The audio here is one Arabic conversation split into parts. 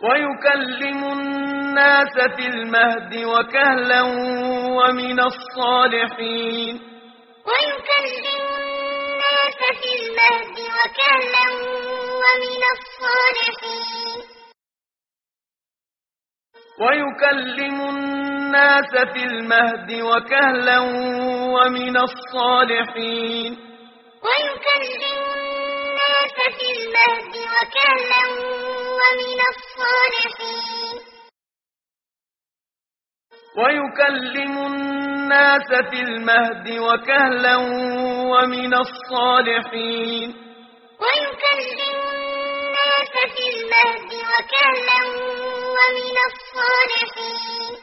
ويكلم الناس في المهد وكهلا ومن الصالحين ويكلم الناس في المهد وكهلا ومن الصالحين ويكلم الناس في المهد وكهلا ومن الصالحين ويكلم الناس في المهد وكهلا ومن الصالحين ويكلم الناس في المهد وكهلا ومن الصالحين ويكلم الناس في المهد وكهلا ومن الصالحين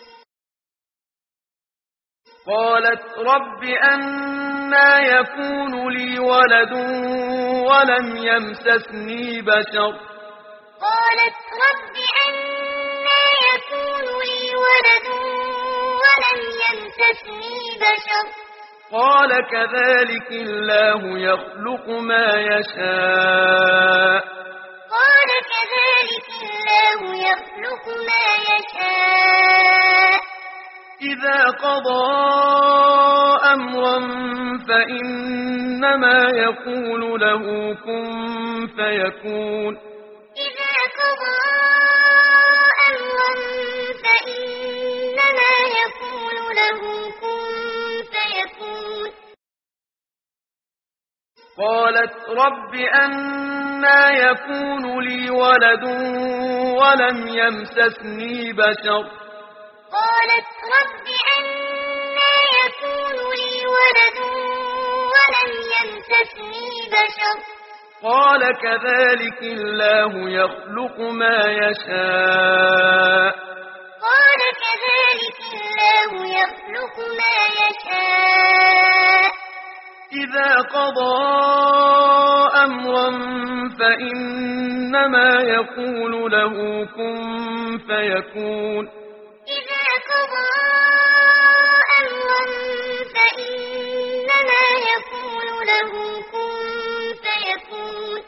قالت رب أنى يكون لي ولد ولم يمسسني بشر قالت رب أنى يكون لي ولد ولم يمسسني بشر قال كذلك الله يخلق ما يشاء قال كذلك الله يخلق ما يشاء إذا قضى أمرا فإنما يقول له كن فيكون إذا قضى أمرا فإنما يقول له كن فيكون قالت رب أنى يكون لي ولد ولم يمسسني بشر قالت رب أنى يكون لي ولد ولم يمسسني بشر قال كذلك الله يخلق ما يشاء قال كذلك الله يخلق ما يشاء إذا قضى أمرا فإنما يقول له كن فيكون إذا قضى أمرا فإنما يقول له كن فيكون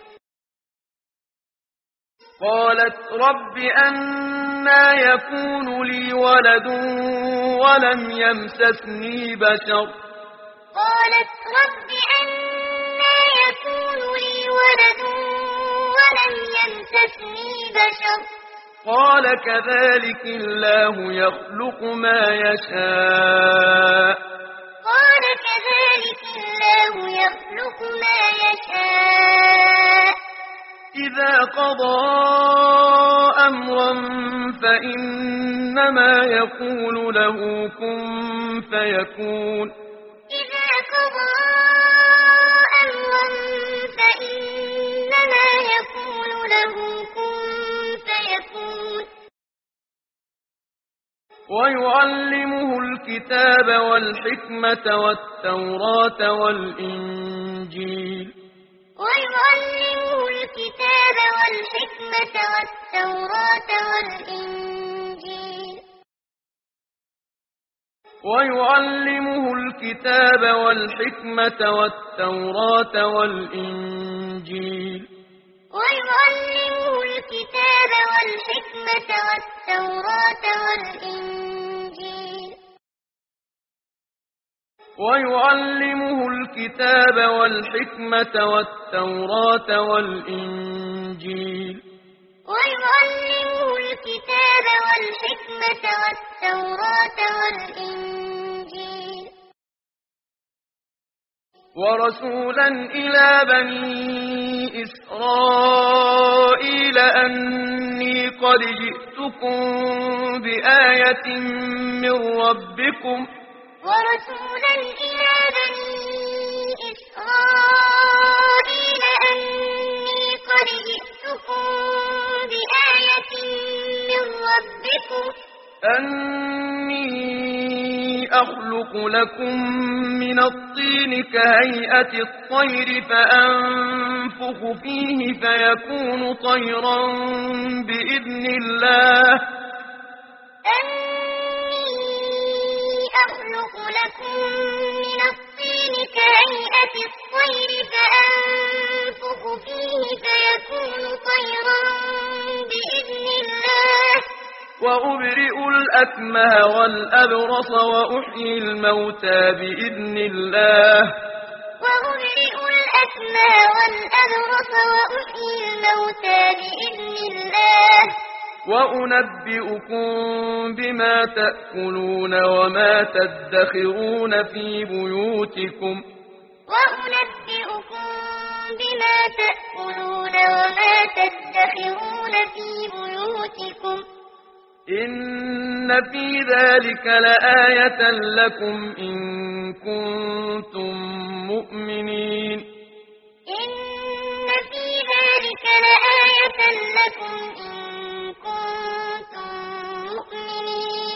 قالت رب أنى يكون لي ولد ولم يمسسني بشر قالت رب أنى يكون لي ولد ولم يمسسني بشر قال كذلك الله يخلق ما يشاء قال كذلك الله يخلق ما يشاء إذا قضى أمرا فإنما يقول له كن فيكون إذا قضى أمرا فإنما يقول له كن فيكون ويعلمه الكتاب والحكمة والتوراة والإنجيل ويعلمه الكتاب والحكمة والتوراة والإنجيل ويعلمه الكتاب والحكمة والتوراة والإنجيل ويعلمه الكتاب والحكمة والتوراة والإنجيل ويعلمه الكتاب والحكمة والتوراة والإنجيل ويعلمه الكتاب والحكمة والتوراة والإنجيل ورسولا إلى بني إسرائيل أني قد جئتكم بآية من ربكم ورسولا إلى بني إسرائيل أني قد جئتكم بآية من ربكم أني أخلق لكم من الطين كهيئة الطير فأنفخ فيه فيكون طيرا بإذن الله أني أخلق لكم من الطين كهيئة الطير فأنفخ فيه فيكون طيرا بإذن الله وأبرئ الأكمه والأبرص وأحيي الموتى بإذن الله وأبرئ الأكمه والأبرص وأحيي الموتى بإذن الله وأنبئكم بما تأكلون وما تدخرون في بيوتكم وأنبئكم بما تأكلون وما تدخرون في بيوتكم إن في ذلك لآية لكم إن كنتم مؤمنين إن في ذلك لآية لكم إن كنتم مؤمنين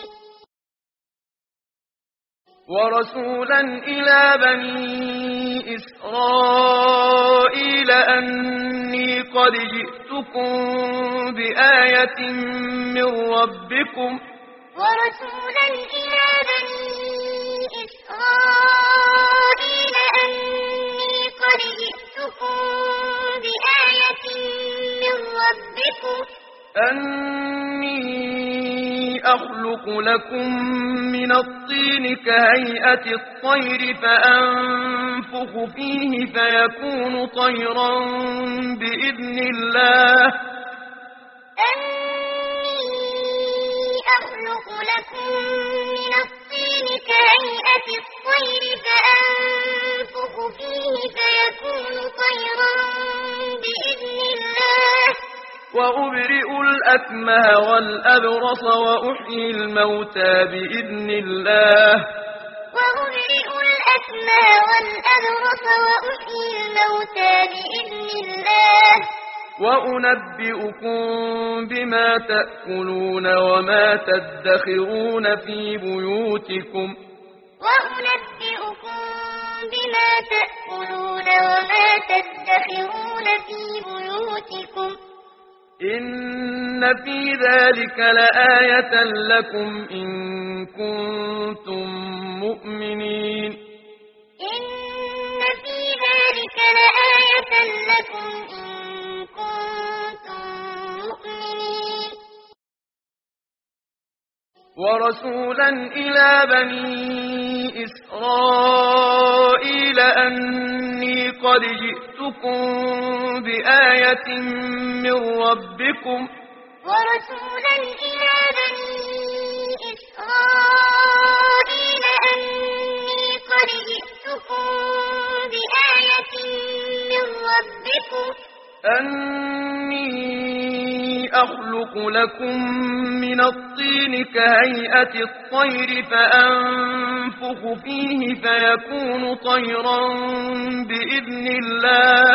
ورسولا إلى بني إسرائيل أني قد جئتكم بآية من ربكم ورسولا إلى بني إسرائيل أني قد جئتكم بآية من ربكم أني أخلق لكم من الطين كهيئة الطير فأنفخ فيه فيكون طيرا بإذن الله أني أخلق لكم من الطين كهيئة الطير فأنفخ فيه فيكون طيرا بإذن الله وأبرئ الأكمه والأبرص وأحيي الموتى بإذن الله وأبرئ الأكمه والأبرص وأحيي الموتى بإذن الله وأنبئكم بما تأكلون وما تدخرون في بيوتكم وأنبئكم بما تأكلون وما تدخرون في بيوتكم إن في ذلك لآية لكم إن كنتم مؤمنين إن في ذلك لآية لكم إن كنتم مؤمنين ورسولا إلى بني إسرائيل أني قد جئتكم بآية من ربكم ورسولا إلى بني إسرائيل أني قد جئتكم بآية من ربكم أني أخلق لكم من الطين كهيئة الطير فأنفخ فيه فيكون طيرا بإذن الله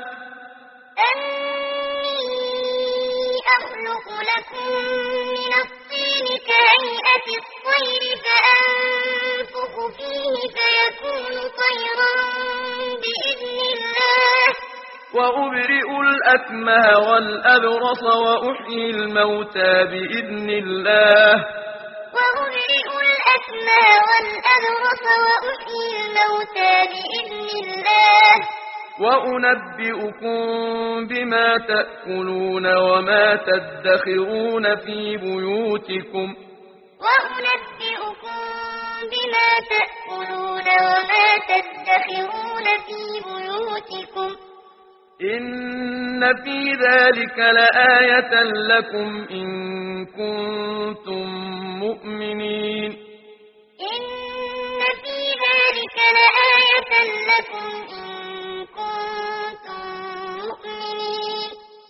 أني أخلق لكم من الطين كهيئة الطير فأنفخ فيه فيكون طيرا بإذن الله وأبرئ الأكمه والأبرص وأحيي الموتى بإذن الله وأبرئ الأكمه والأبرص وأحيي الموتى بإذن الله وأنبئكم بما تأكلون وما تدخرون في بيوتكم وأنبئكم بما تأكلون وما تدخرون في بيوتكم إن في ذلك لآية لكم إن كنتم مؤمنين إن في ذلك لآية لكم إن كنتم مؤمنين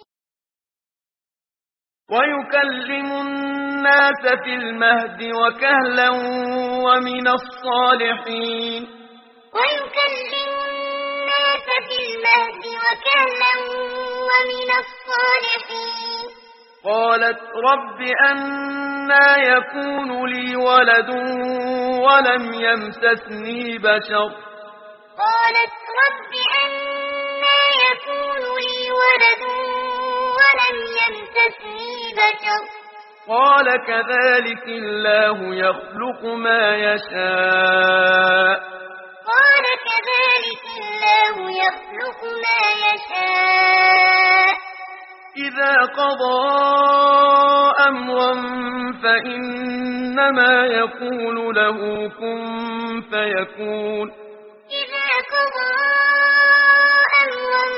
ويكلم الناس في المهد وكهلا ومن الصالحين ويكلم الناس في المهد وكهلا ومن الصالحين قالت رب أنى يكون لي ولد ولم يمسسني بشر قالت رب أنى يكون لي ولد ولم يمسسني بشر قال كذلك الله يخلق ما يشاء قال كذلك الله يخلق ما يشاء إذا قضى أمرا فإنما يقول له كن فيكون. إذا قضى أمرا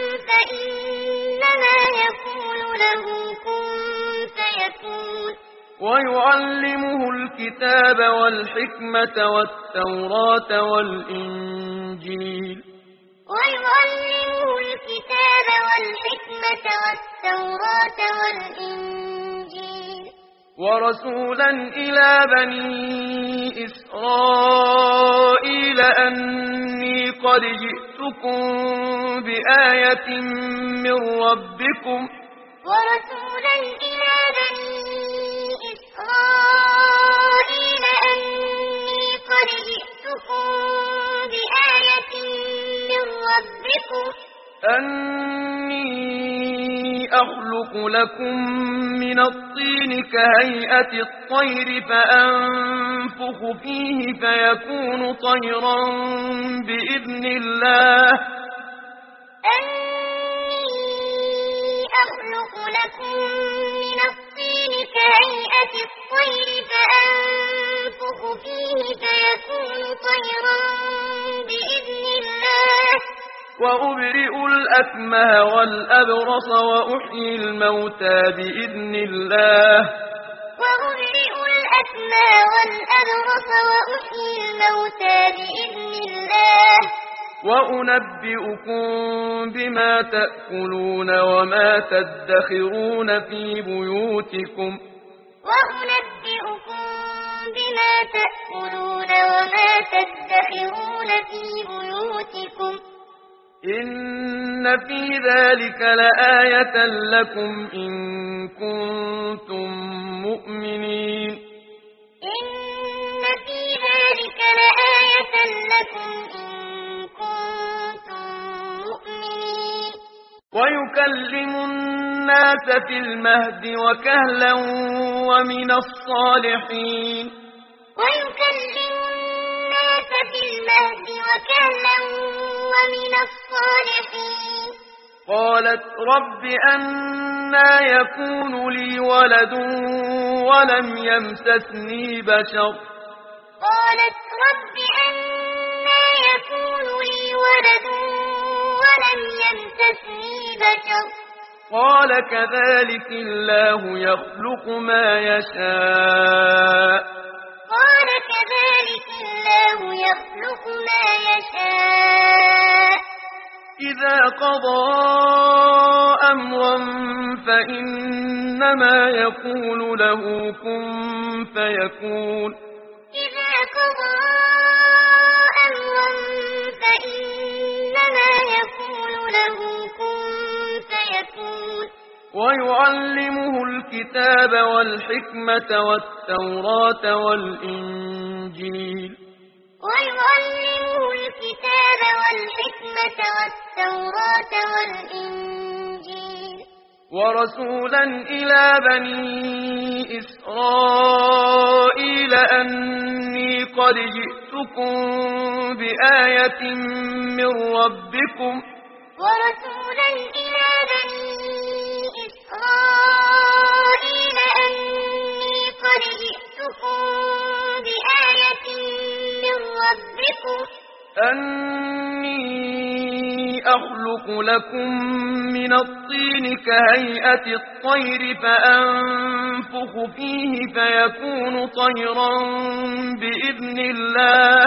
فإنما يقول له كن فيكون. ويعلمه الكتاب والحكمة والتوراة والإنجيل. ويعلمه الكتاب والحكمة والتوراة والإنجيل. ورسولا إلى بني إسرائيل أني قد جئتكم بآية من ربكم. ورسولا إلى بني إسرائيل أني قد جئتكم بآية من ربكم. أني أخلق لكم من الطين كهيئة الطير فأنفخ فيه فيكون طيرا بإذن الله. أخلق لكم من الطين كهيئة الطير فأنفخ فيه فيكون طيرا بإذن الله. وأبرئ الأكمه والأبرص وأحيي الموتى بإذن الله. وأبرئ الأكمه والأبرص وأحيي الموتى بإذن الله. وأنبئكم بما تأكلون وما تدخرون في بيوتكم. وأنبئكم بما تأكلون وما تدخرون في بيوتكم. إن في ذلك لآية لكم إن كنتم مؤمنين. إن في ذلك لآية لكم إن كنتم مؤمنين. ويكلم الناس في المهد وكهلا ومن الصالحين. ويكلم الناس في المهد وكهلا ومن الصالحين. قالت رب أنى يكون لي ولد ولم يمسسني بشر. قالت رب أنى يكون لي ولد ولم يمسسني بشر. قال كذلك الله يخلق ما يشاء. قال كذلك الله يخلق ما يشاء. إذا قضى أمرا فإنما يقول له كن فيكون. إذا قضى أمرا فإنما يقول له كن فيكون. ويعلمه الكتاب والحكمة والتوراة والإنجيل. ويعلمه الكتاب والحكمة والتوراة والإنجيل. ورسولا إلى بني إسرائيل أني قد جئتكم بآية من ربكم. ورسولا إلى بني إسرائيل أني قد جئتكم بآية من ربكم. أني أخلق لكم من الطين كهيئة الطير فأنفخ فيه فيكون طيرا بإذن الله.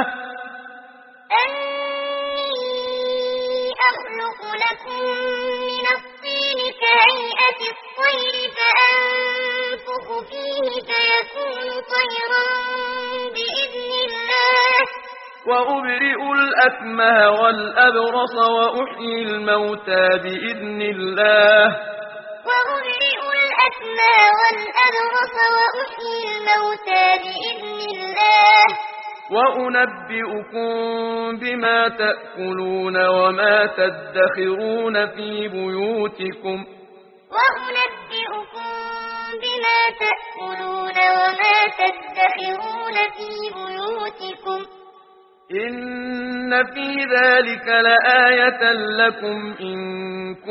أخلق لكم من الطين كهيئة الطير فأنفخ فيه فيكون طيرا بإذن الله. وأبرئ الأكمه والأبرص وأحيي الموتى بإذن الله. وأبرئ الأكمه والأبرص وأحيي الموتى بإذن الله. وأنبئكم بما تأكلون وما تدخرون في بيوتكم. وأنبئكم بما تأكلون وما تدخرون في بيوتكم. إن في ذلك لآية لكم إن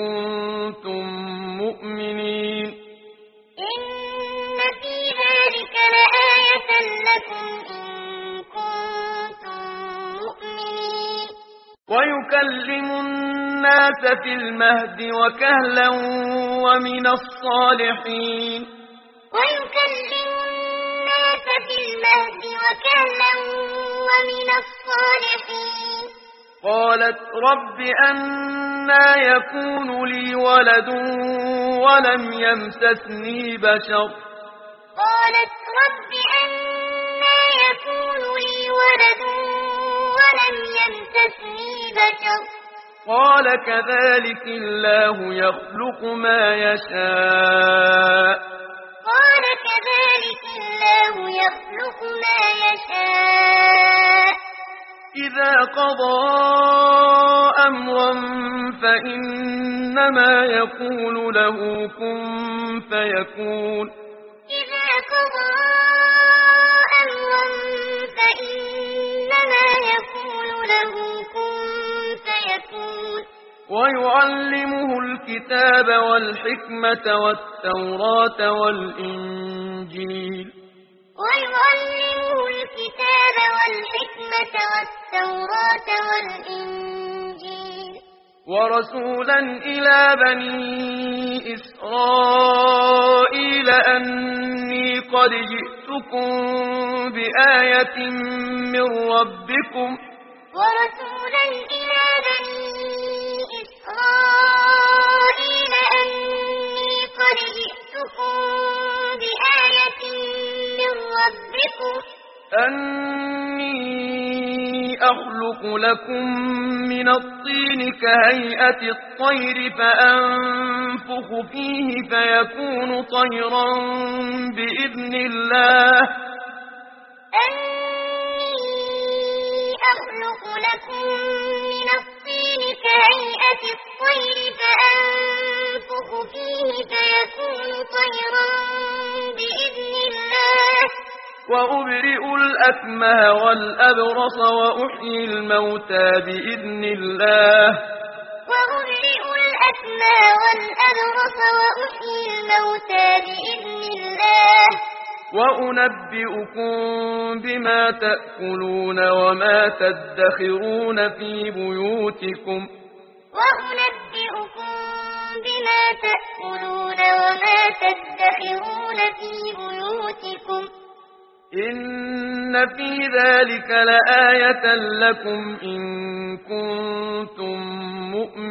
كنتم مؤمنين. إن في ذلك لكم إن كنتم مؤمنين ويكلم الناس في المهد وكهلا ومن الصالحين ويكلم الناس في المهد وكهلا ومن الصالحين قالت رب أنى يكون لي ولد ولم يمسسني بشر قالت رب أنى يكون لي ولد ولم يمسسني بشر قال كذلك الله يخلق ما يشاء قال كذلك الله يخلق ما يشاء إذا قضى أمرا فإنما يقول له كن فيكون إذا قضى أمرا فإنما يقول له كن فيكون ويعلمه الكتاب والحكمة والتوراة والإنجيل ويعلمه الكتاب والحكمة والتوراة والإنجيل ورسولا إلى بني إسرائيل أني قد جئتكم بآية من ربكم ورسولا إلى بني إسرائيل أني قد جئتكم بآية من ربكم أني أخلق لكم من الطين كهيئة الطير فأنفخ فيه فيكون طيرا بإذن الله أني أخلق لكم من الطين كهيئة الطير فأنفخ فيه فيكون طيرا بإذن الله وأبرئ الأكمه والأبرص وأحيي الموتى بإذن الله وأبرئ الأكمه والأبرص وأحيي الموتى بإذن الله وأنبئكم بما تأكلون وما تدخرون في بيوتكم وأنبئكم بما تأكلون وما تدخرون في بيوتكم إن في ذلك لآية لكم إن كنتم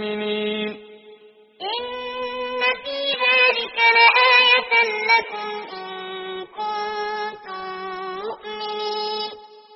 مؤمنين إن في ذلك لآية لكم